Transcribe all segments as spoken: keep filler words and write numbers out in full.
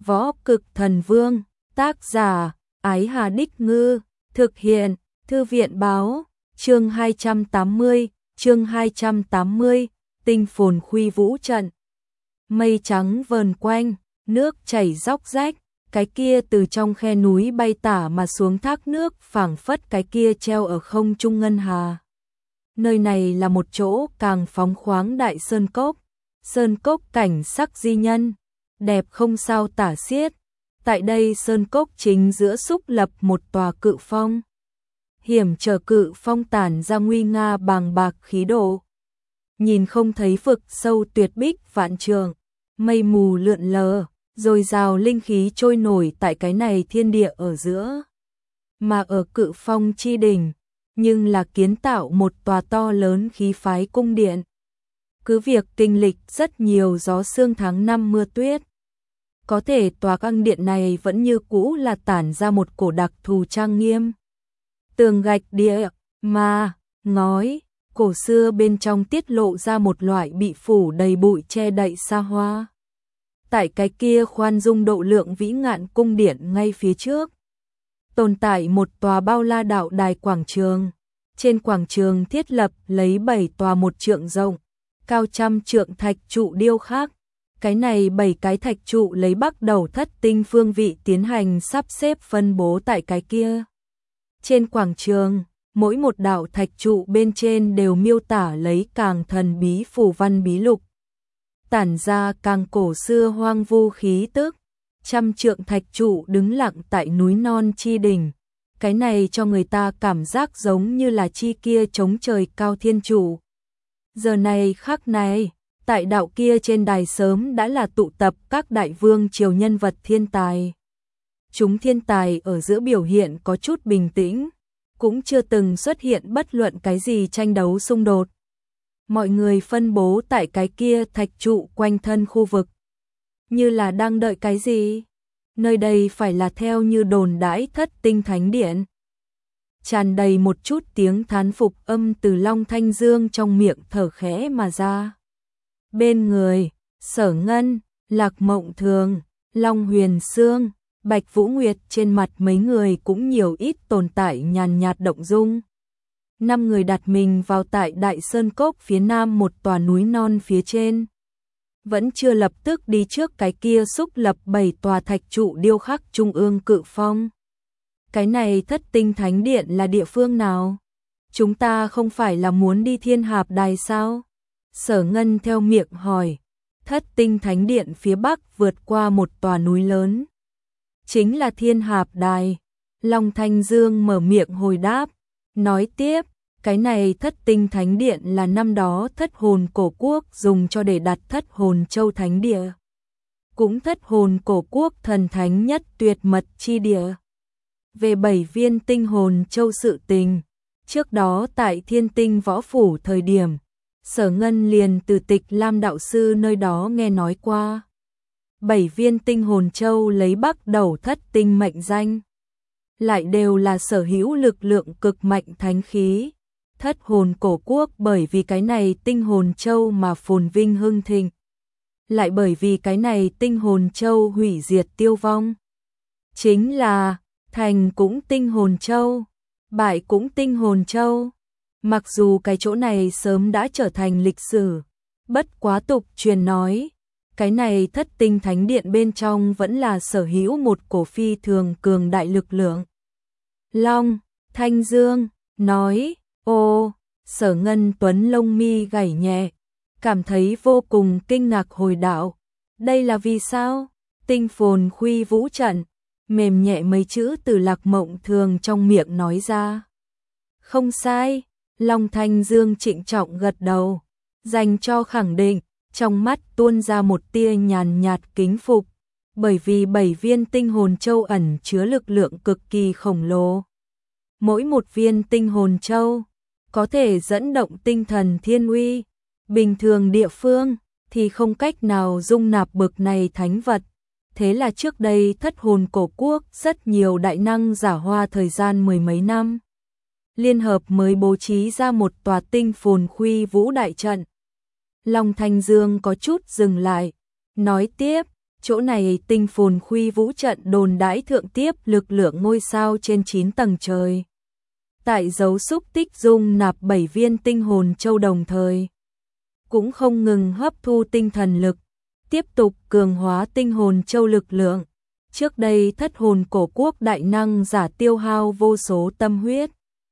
Võ Cực Thần Vương, tác giả, Ái Hà Đích Ngư, thực hiện, Thư viện báo, chương hai trăm tám mươi, chương hai trăm tám mươi, tinh phồn khuy vũ trận. Mây trắng vờn quanh, nước chảy róc rách, cái kia từ trong khe núi bay tả mà xuống thác nước phảng phất cái kia treo ở không trung ngân hà. Nơi này là một chỗ càng phóng khoáng đại sơn cốc, sơn cốc cảnh sắc di nhân, đẹp không sao tả xiết. Tại đây sơn cốc chính giữa xúc lập một tòa cự phong. Hiểm trở cự phong tản ra nguy nga bàng bạc khí độ. Nhìn không thấy vực sâu tuyệt bích vạn trường, mây mù lượn lờ, dồi dào linh khí trôi nổi tại cái này thiên địa ở giữa. Mà ở cự phong chi đỉnh, nhưng là kiến tạo một tòa to lớn khí phái cung điện. Cứ việc kinh lịch rất nhiều gió sương tháng năm mưa tuyết, có thể tòa cung điện này vẫn như cũ là tản ra một cổ đặc thù trang nghiêm. Tường gạch địa, ma, ngói, cổ xưa bên trong tiết lộ ra một loại bị phủ đầy bụi che đậy xa hoa. Tại cái kia khoan dung độ lượng vĩ ngạn cung điện ngay phía trước, tồn tại một tòa bao la đạo đài quảng trường. Trên quảng trường thiết lập lấy bảy tòa một trượng rộng, cao trăm trượng thạch trụ điêu khắc. Cái này bảy cái thạch trụ lấy bắt đầu thất tinh phương vị tiến hành sắp xếp phân bố tại cái kia. Trên quảng trường, mỗi một đạo thạch trụ bên trên đều miêu tả lấy càng thần bí phù văn bí lục, tản ra càng cổ xưa hoang vu khí tức. Trăm trượng thạch trụ đứng lặng tại núi non chi đỉnh. Cái này cho người ta cảm giác giống như là chi kia chống trời cao thiên trụ. Giờ này khắc này, tại đạo kia trên đài sớm đã là tụ tập các đại vương triều nhân vật thiên tài. Chúng thiên tài ở giữa biểu hiện có chút bình tĩnh, cũng chưa từng xuất hiện bất luận cái gì tranh đấu xung đột. Mọi người phân bố tại cái kia thạch trụ quanh thân khu vực, như là đang đợi cái gì. Nơi đây phải là theo như đồn đãi thất tinh thánh điện. Tràn đầy một chút tiếng thán phục âm từ Long Thanh Dương trong miệng thở khẽ mà ra. Bên người, Sở Ngân, Lạc Mộng Thường, Long Huyền Sương, Bạch Vũ Nguyệt, trên mặt mấy người cũng nhiều ít tồn tại nhàn nhạt động dung. Năm người đặt mình vào tại Đại Sơn Cốc phía nam một tòa núi non phía trên. Vẫn chưa lập tức đi trước cái kia xúc lập bảy tòa thạch trụ điêu khắc trung ương cự phong. Cái này thất tinh thánh điện là địa phương nào? Chúng ta không phải là muốn đi Thiên Hạp Đài sao? Sở Ngân theo miệng hỏi. Thất tinh thánh điện phía bắc vượt qua một tòa núi lớn, chính là Thiên Hạp Đài. Long Thanh Dương mở miệng hồi đáp, nói tiếp, cái này thất tinh thánh điện là năm đó thất hồn cổ quốc dùng cho để đặt thất hồn châu thánh địa. Cũng thất hồn cổ quốc thần thánh nhất tuyệt mật chi địa. Về bảy viên tinh hồn châu sự tình, trước đó tại Thiên Tinh Võ Phủ thời điểm, Sở Ngân liền từ Tịch Lam đạo sư nơi đó nghe nói qua. Bảy viên tinh hồn châu lấy bắt đầu thất tinh mệnh danh, lại đều là sở hữu lực lượng cực mạnh thánh khí. Thất hồn cổ quốc bởi vì cái này tinh hồn châu mà phồn vinh hưng thịnh, lại bởi vì cái này tinh hồn châu hủy diệt tiêu vong. Chính là thành cũng tinh hồn châu, bại cũng tinh hồn châu. Mặc dù cái chỗ này sớm đã trở thành lịch sử, bất quá tục truyền nói, cái này thất tinh thánh điện bên trong vẫn là sở hữu một cổ phi thường cường đại lực lượng. Long Thanh Dương nói, ô, Sở Ngân Tuấn lông mi gảy nhẹ, cảm thấy vô cùng kinh ngạc hồi đạo. Đây là vì sao? Tinh phồn khuy vũ trận, mềm nhẹ mấy chữ từ Lạc Mộng Thường trong miệng nói ra. Không sai, Long Thanh Dương trịnh trọng gật đầu, dành cho khẳng định, trong mắt tuôn ra một tia nhàn nhạt kính phục, bởi vì bảy viên tinh hồn châu ẩn chứa lực lượng cực kỳ khổng lồ. Mỗi một viên tinh hồn châu có thể dẫn động tinh thần thiên uy, bình thường địa phương thì không cách nào dung nạp bực này thánh vật. Thế là trước đây thất hồn cổ quốc rất nhiều đại năng giả hoa thời gian mười mấy năm, liên hợp mới bố trí ra một tòa tinh phồn khuy vũ đại trận. Long Thanh Dương có chút dừng lại, nói tiếp, chỗ này tinh phồn khuy vũ trận đồn đãi thượng tiếp lực lượng ngôi sao trên chín tầng trời. Tại dấu xúc tích dung nạp bảy viên tinh hồn châu đồng thời. Cũng không ngừng hấp thu tinh thần lực, tiếp tục cường hóa tinh hồn châu lực lượng. Trước đây thất hồn cổ quốc đại năng giả tiêu hao vô số tâm huyết.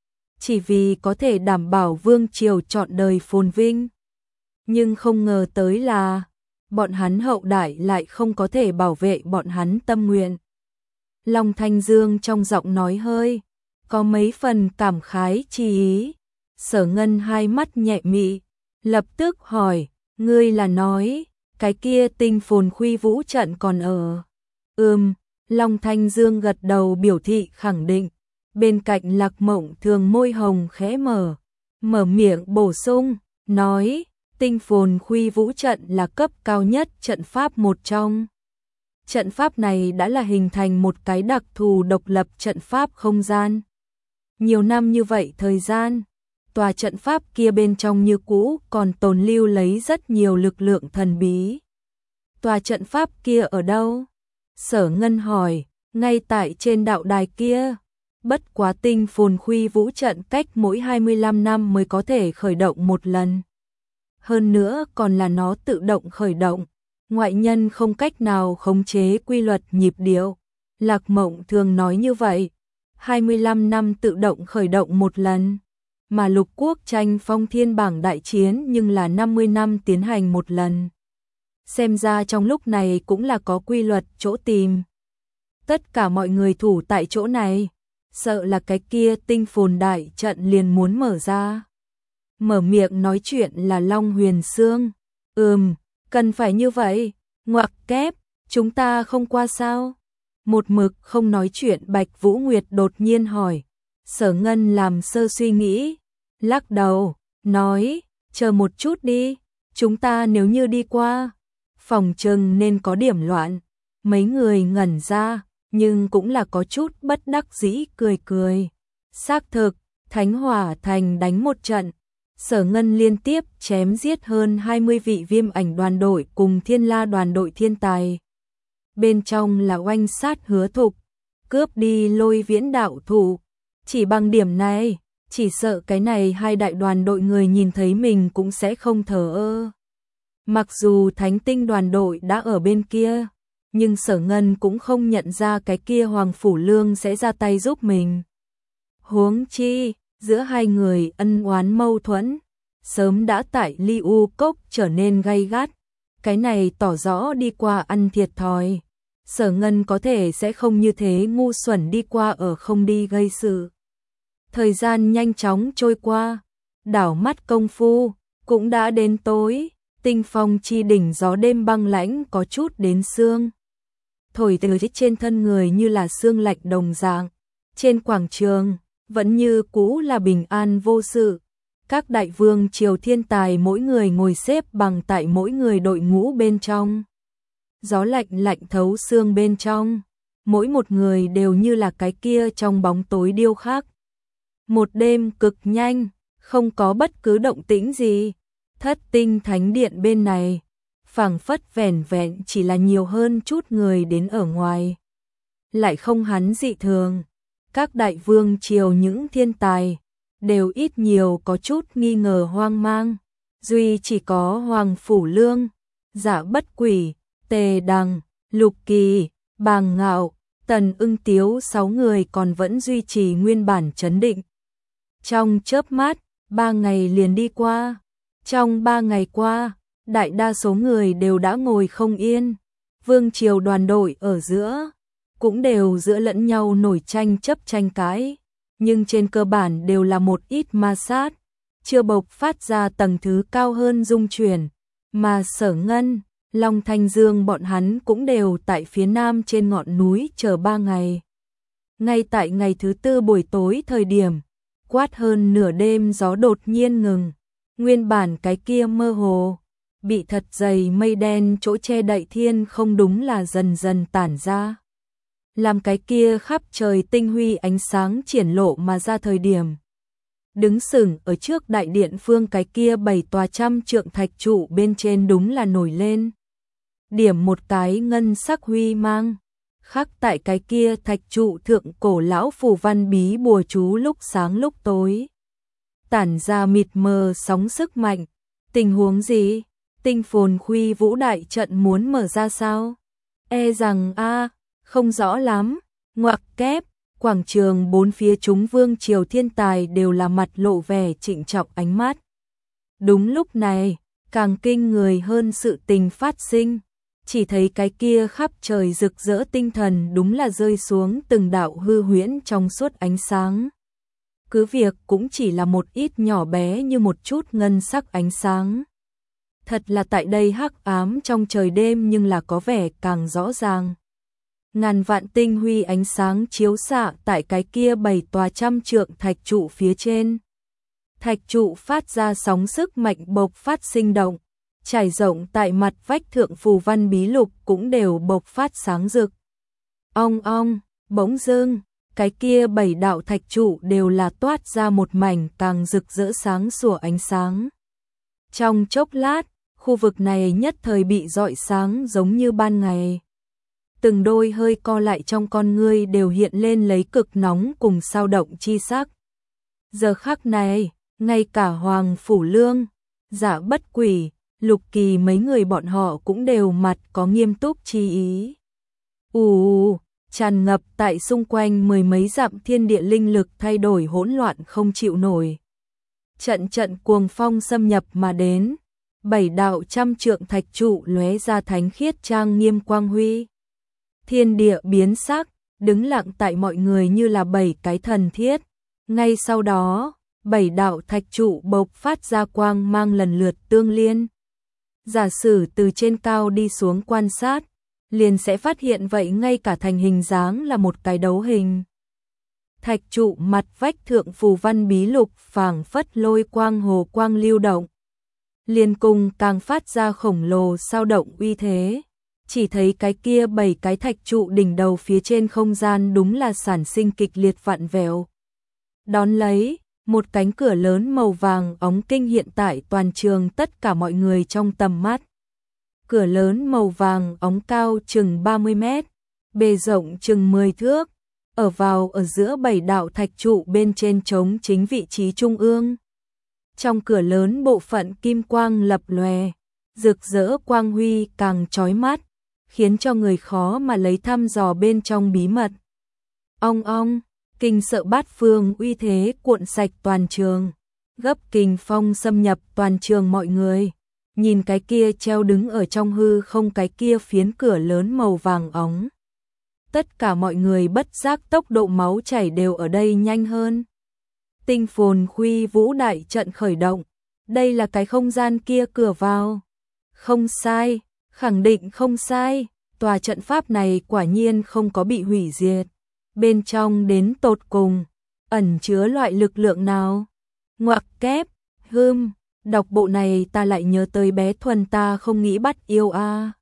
Chỉ vì có thể đảm bảo vương triều trọn đời phồn vinh. Nhưng không ngờ tới là, bọn hắn hậu đại lại không có thể bảo vệ bọn hắn tâm nguyện. Long Thanh Dương trong giọng nói hơi, có mấy phần cảm khái chi ý. Sở Ngân hai mắt nhẹ mị, lập tức hỏi, ngươi là nói, cái kia tinh phồn khuy vũ trận còn ở. Ừm, Long Thanh Dương gật đầu biểu thị khẳng định. Bên cạnh Lạc Mộng Thường môi hồng khẽ mở, mở miệng bổ sung, nói, tinh phồn khuy vũ trận là cấp cao nhất trận pháp một trong. Trận pháp này đã là hình thành một cái đặc thù độc lập trận pháp không gian. Nhiều năm như vậy thời gian, tòa trận pháp kia bên trong như cũ còn tồn lưu lấy rất nhiều lực lượng thần bí. Tòa trận pháp kia ở đâu? Sở Ngân hỏi, ngay tại trên đạo đài kia. Bất quá tinh phồn khuy vũ trận cách mỗi hai mươi lăm năm mới có thể khởi động một lần. Hơn nữa còn là nó tự động khởi động. Ngoại nhân không cách nào khống chế quy luật nhịp điệu. Lạc Mộng thường nói như vậy. hai mươi lăm năm tự động khởi động một lần. Mà lục quốc tranh phong thiên bảng đại chiến nhưng là năm mươi năm tiến hành một lần. Xem ra trong lúc này cũng là có quy luật chỗ tìm. Tất cả mọi người thủ tại chỗ này. Sợ là cái kia tinh phồn đại trận liền muốn mở ra. Mở miệng nói chuyện là Long Huyền Sương. Ừm, cần phải như vậy. Ngoặc kép, chúng ta không qua sao? Một mực không nói chuyện Bạch Vũ Nguyệt đột nhiên hỏi. Sở Ngân làm sơ suy nghĩ, lắc đầu, nói, chờ một chút đi, chúng ta nếu như đi qua, phòng trừng nên có điểm loạn. Mấy người ngẩn ra, nhưng cũng là có chút bất đắc dĩ cười cười. Xác thực, Thánh Hỏa Thành đánh một trận, Sở Ngân liên tiếp chém giết hơn hai mươi vị viêm ảnh đoàn đội cùng Thiên La đoàn đội thiên tài. Bên trong là oanh sát Hứa Thục, cướp đi Lôi Viễn đạo thủ. Chỉ bằng điểm này, chỉ sợ cái này hai đại đoàn đội người nhìn thấy mình cũng sẽ không thờ ơ. Mặc dù Thánh Tinh đoàn đội đã ở bên kia, nhưng Sở Ngân cũng không nhận ra cái kia Hoàng Phủ Lương sẽ ra tay giúp mình. Huống chi, giữa hai người ân oán mâu thuẫn, sớm đã tại Ly U Cốc trở nên gay gắt. Cái này tỏ rõ đi qua ăn thiệt thòi. Sở Ngân có thể sẽ không như thế ngu xuẩn đi qua ở không đi gây sự. Thời gian nhanh chóng trôi qua, đảo mắt công phu, cũng đã đến tối, tinh phong chi đỉnh gió đêm băng lãnh có chút đến xương. Thổi từ trên thân người như là xương lạnh đồng dạng, trên quảng trường, vẫn như cũ là bình an vô sự. Các đại vương triều thiên tài mỗi người ngồi xếp bằng tại mỗi người đội ngũ bên trong. Gió lạnh lạnh thấu xương bên trong, mỗi một người đều như là cái kia trong bóng tối điêu khắc. Một đêm cực nhanh, không có bất cứ động tĩnh gì. Thất tinh thánh điện bên này, phảng phất vẻn vẹn chỉ là nhiều hơn chút người đến ở ngoài. Lại không hắn dị thường, các đại vương triều những thiên tài, đều ít nhiều có chút nghi ngờ hoang mang. Duy chỉ có Hoàng Phủ Lương, Dạ Bất Quỷ, Tề Đằng, Lục Kỳ, Bàng Ngạo, Tần Ưng Tiếu sáu người còn vẫn duy trì nguyên bản trấn định. Trong chớp mắt, ba ngày liền đi qua. Trong ba ngày qua, đại đa số người đều đã ngồi không yên. Vương triều đoàn đội ở giữa, cũng đều giữa lẫn nhau nổi tranh chấp tranh cãi. Nhưng trên cơ bản đều là một ít ma sát, chưa bộc phát ra tầng thứ cao hơn dung chuyển. Mà Sở Ngân, Long Thanh Dương bọn hắn cũng đều tại phía nam trên ngọn núi chờ ba ngày. Ngay tại ngày thứ tư buổi tối thời điểm, quát hơn nửa đêm gió đột nhiên ngừng. Nguyên bản cái kia mơ hồ, bị thật dày mây đen chỗ che đậy thiên không đúng là dần dần tản ra. Làm cái kia khắp trời tinh huy ánh sáng triển lộ mà ra thời điểm. Đứng sừng ở trước đại điện phương cái kia bảy tòa trăm trượng thạch trụ bên trên đúng là nổi lên. điểm một cái ngân sắc huy mang, khắc tại cái kia thạch trụ thượng cổ lão phù văn bí bùa chú lúc sáng lúc tối. Tản ra mịt mờ sóng sức mạnh. Tình huống gì? Tinh phồn khuy vũ đại trận muốn mở ra sao? E rằng a không rõ lắm. Ngoặc kép, quảng trường bốn phía chúng vương triều thiên tài đều là mặt lộ vẻ trịnh trọng ánh mắt. Đúng lúc này, càng kinh người hơn sự tình phát sinh. Chỉ thấy cái kia khắp trời rực rỡ tinh thần đúng là rơi xuống từng đạo hư huyễn trong suốt ánh sáng. Cứ việc cũng chỉ là một ít nhỏ bé như một chút ngân sắc ánh sáng. Thật là tại đây hắc ám trong trời đêm nhưng là có vẻ càng rõ ràng. Ngàn vạn tinh huy ánh sáng chiếu xạ tại cái kia bảy tòa trăm trượng thạch trụ phía trên. Thạch trụ phát ra sóng sức mạnh bộc phát sinh động, trải rộng tại mặt vách thượng phù văn bí lục cũng đều bộc phát sáng rực. Ong ong, bỗng dưng, cái kia bảy đạo thạch trụ đều là toát ra một mảnh càng rực rỡ sáng sủa ánh sáng. Trong chốc lát, khu vực này nhất thời bị rọi sáng giống như ban ngày. Từng đôi hơi co lại trong con ngươi đều hiện lên lấy cực nóng cùng sao động chi sắc. Giờ khắc này, ngay cả Hoàng Phủ Lương, Giả Bất Quỷ, Lục Kỳ mấy người bọn họ cũng đều mặt có nghiêm túc chi ý. Ù, tràn ngập tại xung quanh mười mấy dặm thiên địa linh lực thay đổi hỗn loạn không chịu nổi. Trận trận cuồng phong xâm nhập mà đến, bảy đạo trăm trượng thạch trụ lóe ra thánh khiết trang nghiêm quang huy. Thiên địa biến sắc, đứng lặng tại mọi người như là bảy cái thần thiết. Ngay sau đó, bảy đạo thạch trụ bộc phát ra quang mang lần lượt tương liên. Giả sử từ trên cao đi xuống quan sát, liền sẽ phát hiện vậy ngay cả thành hình dáng là một cái đấu hình. Thạch trụ mặt vách thượng phù văn bí lục phảng phất lôi quang hồ quang lưu động. Liên cùng càng phát ra khổng lồ sao động uy thế. Chỉ thấy cái kia bảy cái thạch trụ đỉnh đầu phía trên không gian đúng là sản sinh kịch liệt vặn vẹo. Đón lấy, một cánh cửa lớn màu vàng óng kinh hiện tại toàn trường tất cả mọi người trong tầm mắt. Cửa lớn màu vàng óng cao chừng ba mươi mét, bề rộng chừng mười thước, ở vào ở giữa bảy đạo thạch trụ bên trên trống chính vị trí trung ương. Trong cửa lớn bộ phận kim quang lập lòe, rực rỡ quang huy càng chói mắt, khiến cho người khó mà lấy thăm dò bên trong bí mật. Ong ong, kinh sợ bát phương uy thế cuộn sạch toàn trường, gấp kình phong xâm nhập toàn trường mọi người. Nhìn cái kia treo đứng ở trong hư không cái kia phiến cửa lớn màu vàng óng. Tất cả mọi người bất giác tốc độ máu chảy đều ở đây nhanh hơn. Tinh phồn khuy vũ đại trận khởi động. Đây là cái không gian kia cửa vào. Không sai, khẳng định không sai. Tòa trận pháp này quả nhiên không có bị hủy diệt. Bên trong đến tột cùng, ẩn chứa loại lực lượng nào? Ngoặc kép, hưm, đọc bộ này ta lại nhớ tới bé Thuần ta không nghĩ bắt yêu a. À.